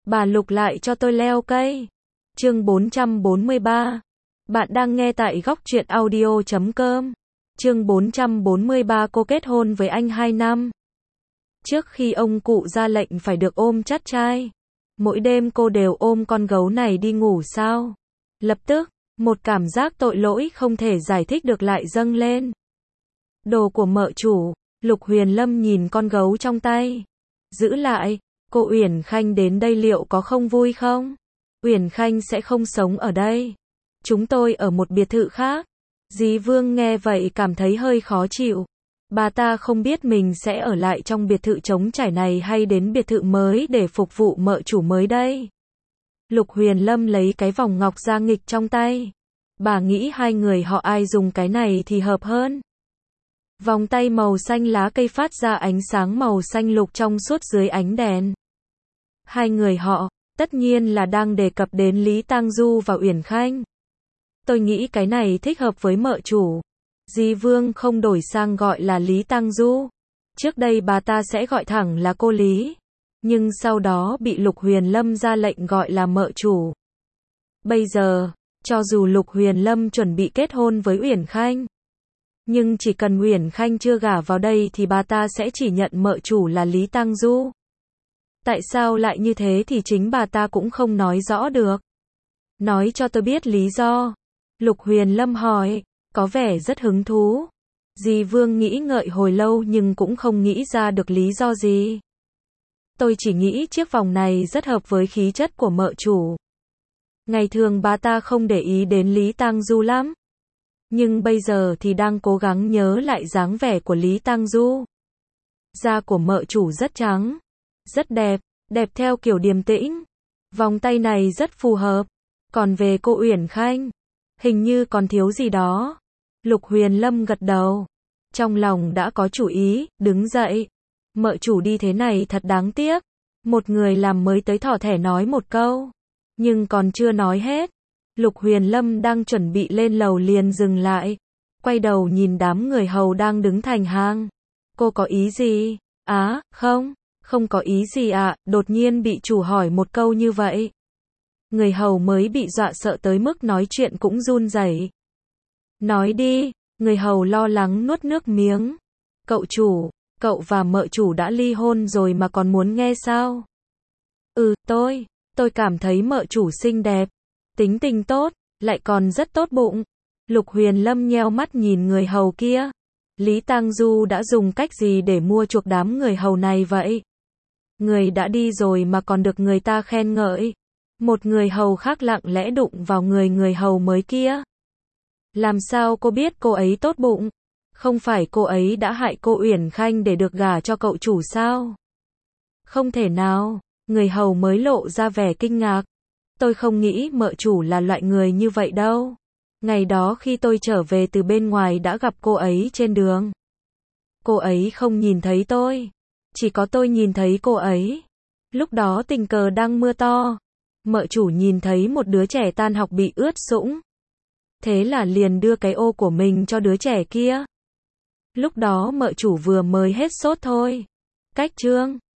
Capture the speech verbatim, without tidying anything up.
Bà Lục lại cho tôi leo cây. Chương bốn trăm bốn mươi ba. Bạn đang nghe tại góc truyện audio chấm com. Chương bốn trăm bốn mươi ba. Cô kết hôn với anh hai năm. Trước khi ông cụ ra lệnh phải được ôm chắt trai, mỗi đêm cô đều ôm con gấu này đi ngủ sao? Lập tức, một cảm giác tội lỗi không thể giải thích được lại dâng lên. Đồ của mợ chủ. Lục Huyền Lâm nhìn con gấu trong tay. Giữ lại, cô Uyển Khanh đến đây liệu có không vui không? Uyển Khanh sẽ không sống ở đây. Chúng tôi ở một biệt thự khác. Dí Vương nghe vậy cảm thấy hơi khó chịu. Bà ta không biết mình sẽ ở lại trong biệt thự trống trải này hay đến biệt thự mới để phục vụ mợ chủ mới đây. Lục Huyền Lâm lấy cái vòng ngọc da nghịch trong tay. Bà nghĩ hai người họ ai dùng cái này thì hợp hơn. Vòng tay màu xanh lá cây phát ra ánh sáng màu xanh lục trong suốt dưới ánh đèn. Hai người họ, tất nhiên là đang đề cập đến Lý Tang Du và Uyển Khanh. Tôi nghĩ cái này thích hợp với mợ chủ. Dí Vương không đổi sang gọi là Lý Tang Du. Trước đây bà ta sẽ gọi thẳng là cô Lý. Nhưng sau đó bị Lục Huyền Lâm ra lệnh gọi là mợ chủ. Bây giờ, cho dù Lục Huyền Lâm chuẩn bị kết hôn với Uyển Khanh, nhưng chỉ cần Uyển Khanh chưa gả vào đây thì bà ta sẽ chỉ nhận mợ chủ là Lý Tang Du. Tại sao lại như thế thì chính bà ta cũng không nói rõ được. Nói cho tôi biết lý do. Lục Huyền Lâm hỏi, có vẻ rất hứng thú. Dí Vương nghĩ ngợi hồi lâu nhưng cũng không nghĩ ra được lý do gì. Tôi chỉ nghĩ chiếc vòng này rất hợp với khí chất của mợ chủ. Ngày thường bà ta không để ý đến Lý Tang Du lắm. Nhưng bây giờ thì đang cố gắng nhớ lại dáng vẻ của Lý Tang Du. Da của mợ chủ rất trắng, rất đẹp, đẹp theo kiểu điềm tĩnh. Vòng tay này rất phù hợp. Còn về cô Uyển Khanh, hình như còn thiếu gì đó. Lục Huyền Lâm gật đầu. Trong lòng đã có chủ ý, đứng dậy. Mợ chủ đi thế này thật đáng tiếc. Một người làm mới tới thỏ thẻ nói một câu. Nhưng còn chưa nói hết. Lục Huyền Lâm đang chuẩn bị lên lầu liền dừng lại. Quay đầu nhìn đám người hầu đang đứng thành hàng. Cô có ý gì? Á, không, không có ý gì ạ. Đột nhiên bị chủ hỏi một câu như vậy. Người hầu mới bị dọa sợ tới mức nói chuyện cũng run rẩy. Nói đi, người hầu lo lắng nuốt nước miếng. Cậu chủ, cậu và mợ chủ đã ly hôn rồi mà còn muốn nghe sao? Ừ, tôi, tôi cảm thấy mợ chủ xinh đẹp. Tính tình tốt, lại còn rất tốt bụng. Lục Huyền Lâm nheo mắt nhìn người hầu kia. Lý Tang Du đã dùng cách gì để mua chuộc đám người hầu này vậy? Người đã đi rồi mà còn được người ta khen ngợi. Một người hầu khác lặng lẽ đụng vào người người hầu mới kia. Làm sao cô biết cô ấy tốt bụng? Không phải cô ấy đã hại cô Uyển Khanh để được gả cho cậu chủ sao? Không thể nào, người hầu mới lộ ra vẻ kinh ngạc. Tôi không nghĩ mợ chủ là loại người như vậy đâu. Ngày đó khi tôi trở về từ bên ngoài đã gặp cô ấy trên đường. Cô ấy không nhìn thấy tôi. Chỉ có tôi nhìn thấy cô ấy. Lúc đó tình cờ đang mưa to. Mợ chủ nhìn thấy một đứa trẻ tan học bị ướt sũng. Thế là liền đưa cái ô của mình cho đứa trẻ kia. Lúc đó mợ chủ vừa mới hết sốt thôi. Cách chương